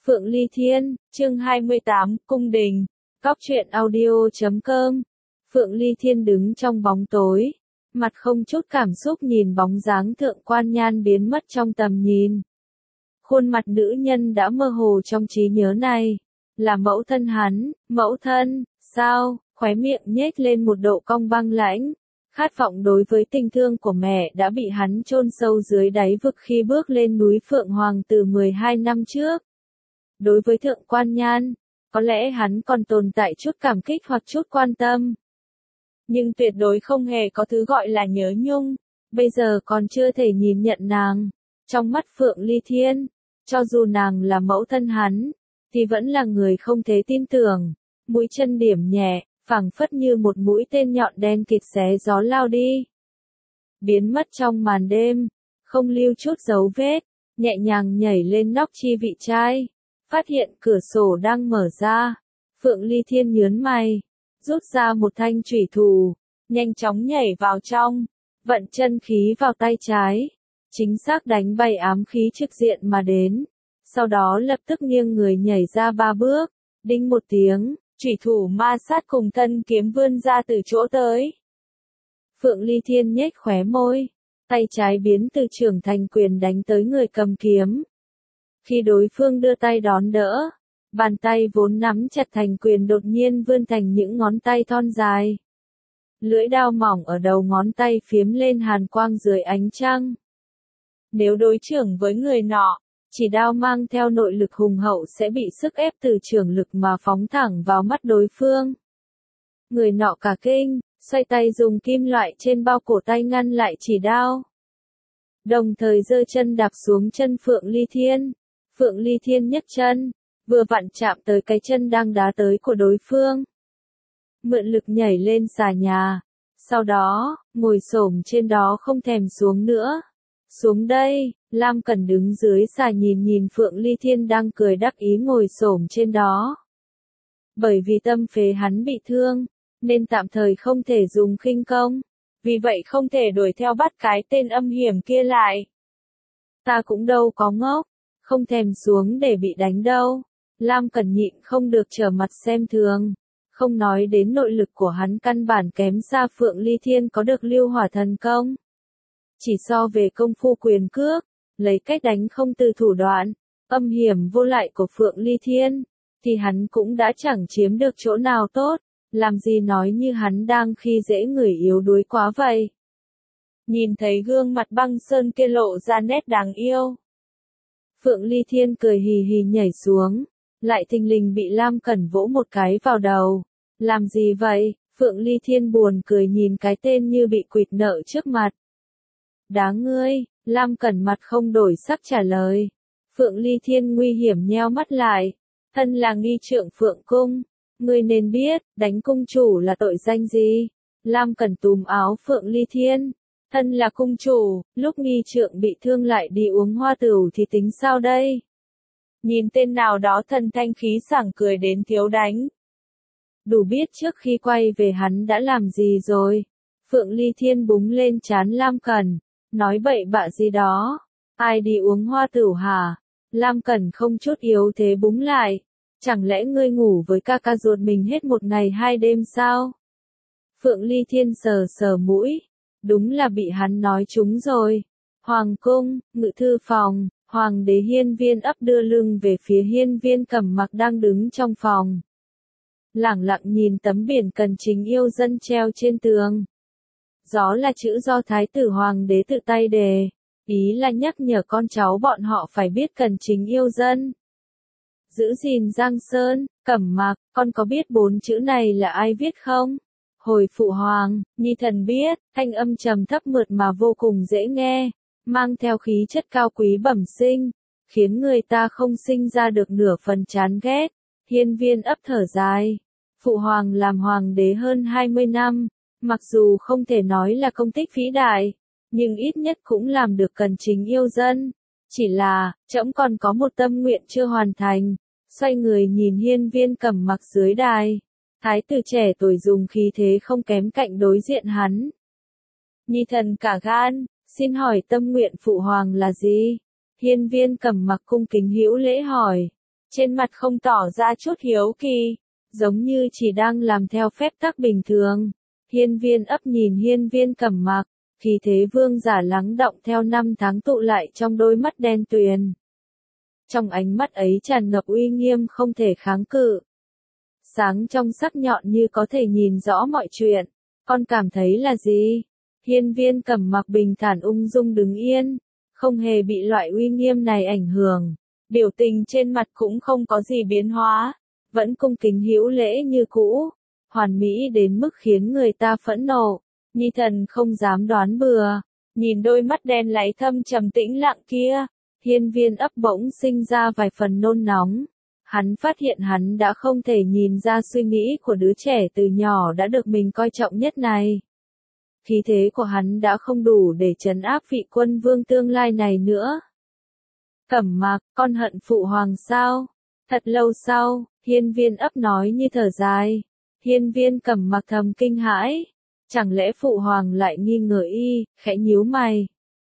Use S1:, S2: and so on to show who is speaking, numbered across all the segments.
S1: Phượng Ly Thiên, chương 28, Cung Đình, Cóc truyện audio.com. Phượng Ly Thiên đứng trong bóng tối, mặt không chút cảm xúc nhìn bóng dáng Thượng Quan Nhan biến mất trong tầm nhìn. Khuôn mặt nữ nhân đã mơ hồ trong trí nhớ này, là mẫu thân hắn, mẫu thân, sao, khóe miệng nhếch lên một độ cong băng lãnh. Khát vọng đối với tình thương của mẹ đã bị hắn chôn sâu dưới đáy vực khi bước lên núi Phượng Hoàng từ 12 năm trước. Đối với Thượng Quan Nhan, có lẽ hắn còn tồn tại chút cảm kích hoặc chút quan tâm. Nhưng tuyệt đối không hề có thứ gọi là nhớ nhung, bây giờ còn chưa thể nhìn nhận nàng. Trong mắt Phượng Ly Thiên, cho dù nàng là mẫu thân hắn, thì vẫn là người không thể tin tưởng. Mũi chân điểm nhẹ, phảng phất như một mũi tên nhọn đen kịt xé gió lao đi. Biến mất trong màn đêm, không lưu chút dấu vết, nhẹ nhàng nhảy lên nóc chi vị trai. Phát hiện cửa sổ đang mở ra, Phượng Ly Thiên nhướng mày, rút ra một thanh chủy thủ, nhanh chóng nhảy vào trong, vận chân khí vào tay trái, chính xác đánh bay ám khí trực diện mà đến, sau đó lập tức nghiêng người nhảy ra 3 bước, đinh một tiếng, chủy thủ ma sát cùng thân kiếm vươn ra từ chỗ tới. Phượng Ly Thiên nhếch khóe môi, tay trái biến từ trưởng thành quyền đánh tới người cầm kiếm. Khi đối phương đưa tay đón đỡ, bàn tay vốn nắm chặt thành quyền đột nhiên vươn thành những ngón tay thon dài. Lưỡi đao mỏng ở đầu ngón tay phiếm lên hàn quang dưới ánh trăng. Nếu đối chưởng với người nọ, chỉ đao mang theo nội lực hùng hậu sẽ bị sức ép từ chưởng lực mà phóng thẳng vào mắt đối phương. Người nọ cả kinh, xoay tay dùng kim loại trên bao cổ tay ngăn lại chỉ đao. Đồng thời giơ chân đạp xuống chân Phượng Ly Thiên. Phượng Ly Thiên nhấc chân, vừa vặn chạm tới cái chân đang đá tới của đối phương. Mượn lực nhảy lên xà nhà, sau đó, ngồi xổm trên đó không thèm xuống nữa. Xuống đây, Lam Cẩn đứng dưới xà nhìn Phượng Ly Thiên đang cười đắc ý ngồi xổm trên đó. Bởi vì tâm phế hắn bị thương, nên tạm thời không thể dùng khinh công, vì vậy không thể đuổi theo bắt cái tên âm hiểm kia lại. Ta cũng đâu có ngốc, không thèm xuống để bị đánh đâu. Lam Cẩn nhịn không được trở mặt xem thường, không nói đến nội lực của hắn căn bản kém xa Phượng Ly Thiên có được lưu hỏa thần công. Chỉ so về công phu quyền cước, lấy cách đánh không từ thủ đoạn, âm hiểm vô lại của Phượng Ly Thiên, thì hắn cũng đã chẳng chiếm được chỗ nào tốt, làm gì nói như hắn đang khi dễ người yếu đuối quá vậy. Nhìn thấy gương mặt băng sơn kia lộ ra nét đáng yêu. Phượng Ly Thiên cười hì hì nhảy xuống, lại thình lình bị Lam Cẩn vỗ một cái vào đầu. Làm gì vậy? Phượng Ly Thiên buồn cười nhìn cái tên như bị quỵt nợ trước mặt. Đáng ngươi, Lam Cẩn mặt không đổi sắc trả lời. Phượng Ly Thiên nguy hiểm nheo mắt lại. Thân là nghi trượng Phượng Cung, ngươi nên biết, đánh cung chủ là tội danh gì? Lam Cẩn túm áo Phượng Ly Thiên. Thân là cung chủ, lúc nghi trượng bị thương lại đi uống hoa tửu thì tính sao đây? Nhìn tên nào đó thần thanh khí sảng cười đến thiếu đánh. Đủ biết trước khi quay về hắn đã làm gì rồi. Phượng Ly Thiên búng lên trán Lam Cẩn, nói bậy bạ gì đó. Ai đi uống hoa tửu hả? Lam Cẩn không chút yếu thế búng lại. Chẳng lẽ ngươi ngủ với ca ca ruột mình hết một ngày 2 đêm sao? Phượng Ly Thiên sờ sờ mũi. Đúng là bị hắn nói trúng rồi. Hoàng cung, ngự thư phòng, Hoàng đế Hiên Viên ấp đưa lưng về phía Hiên Viên Cẩm Mặc đang đứng trong phòng. Lẳng lặng nhìn tấm biển cần chính yêu dân treo trên tường. Gió là chữ do Thái tử Hoàng đế tự tay đề, ý là nhắc nhở con cháu bọn họ phải biết cần chính yêu dân. Giữ gìn Giang Sơn, Cẩm Mặc, con có biết 4 chữ này là ai viết không? Hồi phụ hoàng, nhi thần biết, thanh âm trầm thấp mượt mà vô cùng dễ nghe, mang theo khí chất cao quý bẩm sinh, khiến người ta không sinh ra được nửa phần chán ghét. Hiên Viên ấp thở dài, phụ hoàng làm hoàng đế hơn 20 năm, mặc dù không thể nói là công tích vĩ đại, nhưng ít nhất cũng làm được cần chính yêu dân. Chỉ là, trẫm còn có một tâm nguyện chưa hoàn thành. Xoay người nhìn Hiên Viên Cẩm Mặc dưới đài. Thái tử trẻ tuổi dùng khí thế không kém cạnh đối diện hắn. Nhi thần cả gan, xin hỏi tâm nguyện phụ hoàng là gì? Hiên Viên Cẩm Mặc cung kính hữu lễ hỏi. trên mặt không tỏ ra chút hiếu kỳ, giống như chỉ đang làm theo phép tắc bình thường. Hiên Viên Ấp nhìn Hiên Viên Cẩm Mặc, khí thế vương giả lắng đọng theo năm tháng tụ lại trong đôi mắt đen tuyền. Trong ánh mắt ấy tràn ngập uy nghiêm không thể kháng cự. Sáng trong sắc nhọn như có thể nhìn rõ mọi chuyện. Con cảm thấy là gì? Hiên Viên Cẩm Mặc bình thản ung dung đứng yên, không hề bị loại uy nghiêm này ảnh hưởng. Biểu tình trên mặt cũng không có gì biến hóa, vẫn cung kính hữu lễ như cũ, hoàn mỹ đến mức khiến người ta phẫn nộ. Nhi Thần không dám đoán bừa, nhìn đôi mắt đen láy thâm trầm tĩnh lặng kia, Hiên Viên Ấp bỗng sinh ra vài phần nôn nóng. Hắn phát hiện hắn đã không thể nhìn ra suy nghĩ của đứa trẻ từ nhỏ đã được mình coi trọng nhất này. Khí thế của hắn đã không đủ để trấn áp vị quân vương tương lai này nữa. Cẩm Mặc, con hận phụ hoàng sao? Thật lâu sau, Hiên Viên Ấp nói như thở dài. Hiên Viên Cẩm Mặc thầm kinh hãi. Chẳng lẽ phụ hoàng lại nghi ngờ y, khẽ nhíu mày.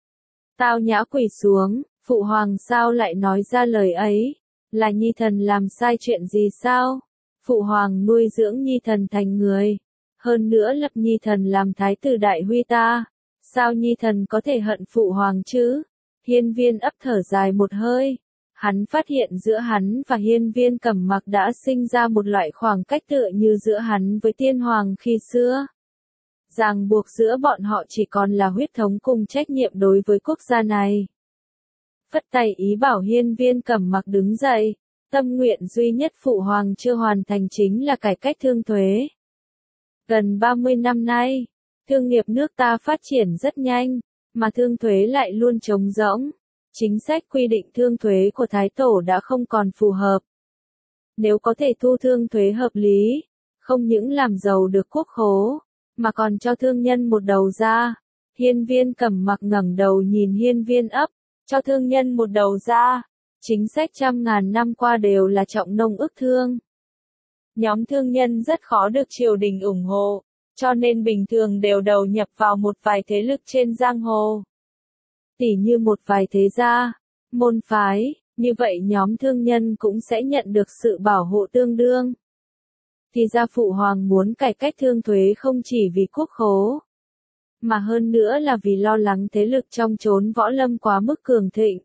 S1: Tao nhã quỳ xuống, phụ hoàng sao lại nói ra lời ấy? Là Nhi Thần làm sai chuyện gì sao? Phụ hoàng nuôi dưỡng Nhi Thần thành người. Hơn nữa lập Nhi Thần làm thái tử đại huy ta. Sao Nhi Thần có thể hận phụ hoàng chứ? Hiên Viên Ấp thở dài một hơi. Hắn phát hiện giữa hắn và Hiên Viên Cẩm Mặc đã sinh ra một loại khoảng cách tựa như giữa hắn với tiên hoàng khi xưa. Ràng buộc giữa bọn họ chỉ còn là huyết thống cùng trách nhiệm đối với quốc gia này. Phất tay ý bảo Hiên Viên Cẩm Mặc đứng dậy, tâm nguyện duy nhất phụ hoàng chưa hoàn thành chính là cải cách thương thuế. Gần 30 năm nay, thương nghiệp nước ta phát triển rất nhanh, mà thương thuế lại luôn trống rỗng. Chính sách quy định thương thuế của Thái Tổ đã không còn phù hợp. Nếu có thể thu thương thuế hợp lý, không những làm giàu được quốc khố, mà còn cho thương nhân một đầu ra. Hiên Viên Cẩm Mặc ngẩng đầu nhìn Hiên Viên Ấp, cho thương nhân một đầu ra. Chính sách trăm ngàn năm qua đều là trọng nông ức thương. Nhóm thương nhân rất khó được triều đình ủng hộ, cho nên bình thường đều đầu nhập vào một vài thế lực trên giang hồ. Tỉ như một vài thế gia, môn phái, như vậy nhóm thương nhân cũng sẽ nhận được sự bảo hộ tương đương. Thì ra phụ hoàng muốn cải cách thương thuế không chỉ vì quốc khố, mà hơn nữa là vì lo lắng thế lực trong chốn võ lâm quá mức cường thịnh.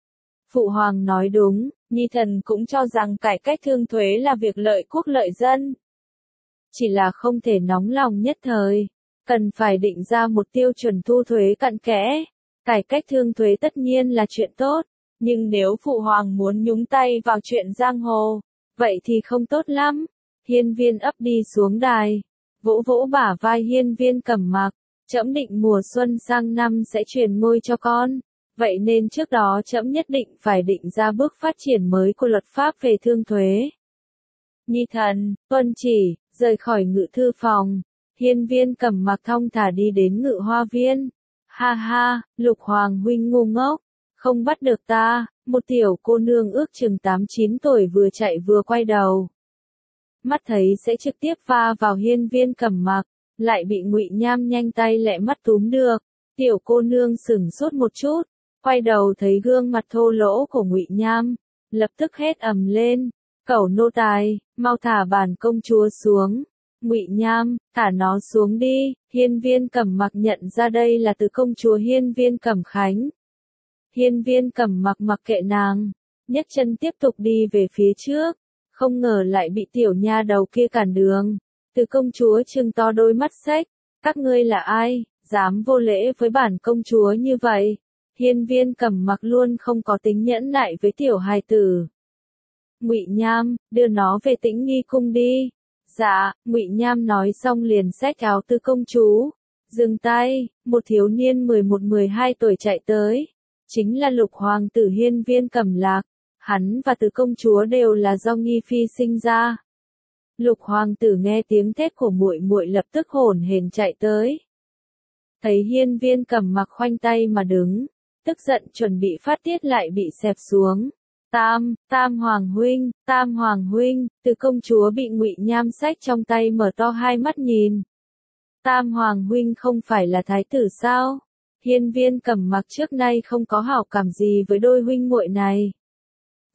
S1: Phụ hoàng nói đúng, Nhi Thần cũng cho rằng cải cách thương thuế là việc lợi quốc lợi dân. Chỉ là không thể nóng lòng nhất thời, cần phải định ra một tiêu chuẩn thu thuế cặn kẽ. Cải cách thương thuế tất nhiên là chuyện tốt, nhưng nếu phụ hoàng muốn nhúng tay vào chuyện giang hồ, vậy thì không tốt lắm. Hiên Viên Ấp đi xuống đài, vỗ vỗ bả vai Hiên Viên Cẩm Mặc, trẫm định mùa xuân sang năm sẽ truyền ngôi cho con, vậy nên trước đó trẫm nhất định phải định ra bước phát triển mới của luật pháp về thương thuế. Nhi Thần, tuân chỉ, rời khỏi ngự thư phòng, Hiên Viên Cẩm Mặc thong thả đi đến ngự hoa viên. Ha ha, Lục Hoàng huynh ngu ngốc, không bắt được ta. Một tiểu cô nương ước chừng 8-9 tuổi vừa chạy vừa quay đầu. Mắt thấy sẽ trực tiếp va vào Hiên Viên Cẩm Mặc, lại bị Ngụy Nham nhanh tay lẹ mắt túm được. Tiểu cô nương sửng sốt một chút, quay đầu thấy gương mặt thô lỗ của Ngụy Nham, lập tức hét ầm lên, cẩu nô tài, mau thả bản công chúa xuống. Ngụy Nham, thả nó xuống đi. Hiên Viên Cẩm Mặc nhận ra đây là từ công chúa Hiên Viên Cẩm Khánh. Hiên Viên Cẩm Mặc mặc kệ nàng, nhấc chân tiếp tục đi về phía trước, không ngờ lại bị tiểu nha đầu kia cản đường. Từ công chúa trừng to đôi mắt xếch, các ngươi là ai, dám vô lễ với bản công chúa như vậy? Hiên Viên Cẩm Mặc luôn không có tính nhẫn nại với tiểu hài tử. Ngụy Nham, đưa nó về Tĩnh Nghi cung đi. Dạ, Ngụy Nham nói xong liền xách áo Từ công chúa. Dừng tay, một thiếu niên 11-12 tuổi chạy tới. Chính là Lục Hoàng tử Hiên Viên Cẩm Lạc. Hắn và Từ công chúa đều là do Nghi Phi sinh ra. Lục Hoàng tử nghe tiếng thét của muội muội lập tức hổn hển chạy tới. Thấy Hiên Viên Cẩm Mặc khoanh tay mà đứng, tức giận chuẩn bị phát tiết lại bị xẹp xuống. Tam Hoàng huynh, Từ công chúa bị Ngụy Nham xách trong tay mở to hai mắt nhìn. Tam Hoàng huynh không phải là thái tử sao? Hiên Viên Cẩm Mặc trước nay không có hảo cảm gì với đôi huynh muội này.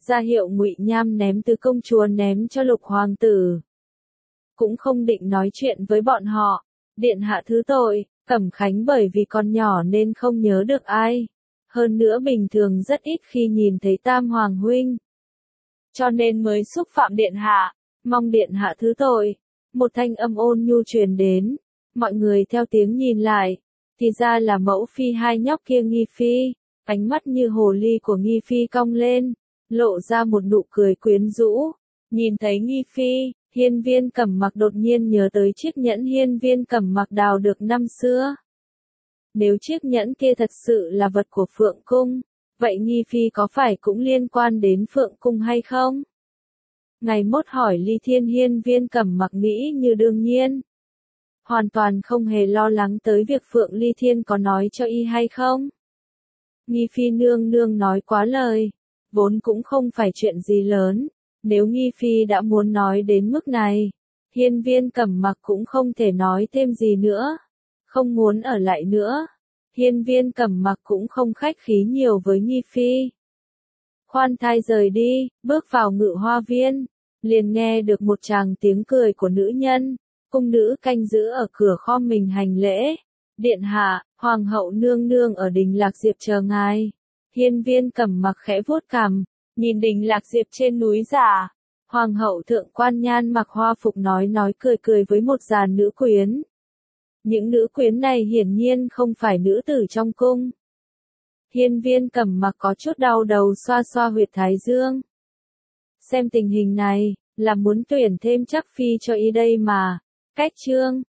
S1: ra hiệu Ngụy Nham ném từ công chúa ném cho Lục hoàng tử. Cũng không định nói chuyện với bọn họ. Điện hạ thứ tội, Cẩm Khánh bởi vì còn nhỏ nên không nhớ được ai. Hơn nữa bình thường rất ít khi nhìn thấy Tam Hoàng huynh. Cho nên mới xúc phạm điện hạ, mong điện hạ thứ tội. Một thanh âm ôn nhu truyền đến. Mọi người theo tiếng nhìn lại. Thì ra là mẫu phi hai nhóc kia Nghi Phi. Ánh mắt như hồ ly của Nghi Phi cong lên, lộ ra một nụ cười quyến rũ. Nhìn thấy Nghi Phi, Hiên Viên Cẩm Mặc đột nhiên nhớ tới chiếc nhẫn Hiên Viên Cẩm Mặc đào được năm xưa. Nếu chiếc nhẫn kia thật sự là vật của Phượng Cung, vậy Nghi Phi có phải cũng liên quan đến Phượng Cung hay không? Ngày mốt hỏi Ly Thiên, Hiên Viên Cẩm Mặc nghĩ như đương nhiên. Hoàn toàn không hề lo lắng tới việc Phượng Ly Thiên có nói cho y hay không. Nghi Phi nương nương nói quá lời, vốn cũng không phải chuyện gì lớn. Nếu Nghi Phi đã muốn nói đến mức này, Hiên Viên Cẩm Mặc cũng không thể nói thêm gì nữa. Không muốn ở lại nữa. Hiên Viên Cẩm Mặc cũng không khách khí nhiều với Nghi Phi. Khoan thai rời đi, bước vào Ngự Hoa Viên, liền nghe được một tràng tiếng cười của nữ nhân. Cung nữ canh giữ ở cửa khom mình hành lễ. Điện hạ, Hoàng hậu nương nương ở đình Lạc Diệp chờ ngài. Hiên Viên Cẩm Mặc khẽ vuốt cằm, nhìn đình Lạc Diệp trên núi giả. Hoàng hậu thượng quan nhan mặc hoa phục nói cười cười với một dàn nữ quyến. Những nữ quyến này hiển nhiên không phải nữ tử trong cung. Hiên Viên Cẩm Mặc có chút đau đầu xoa xoa huyệt thái dương. Xem tình hình này, là muốn tuyển thêm chắc phi cho y đây mà. Cách chương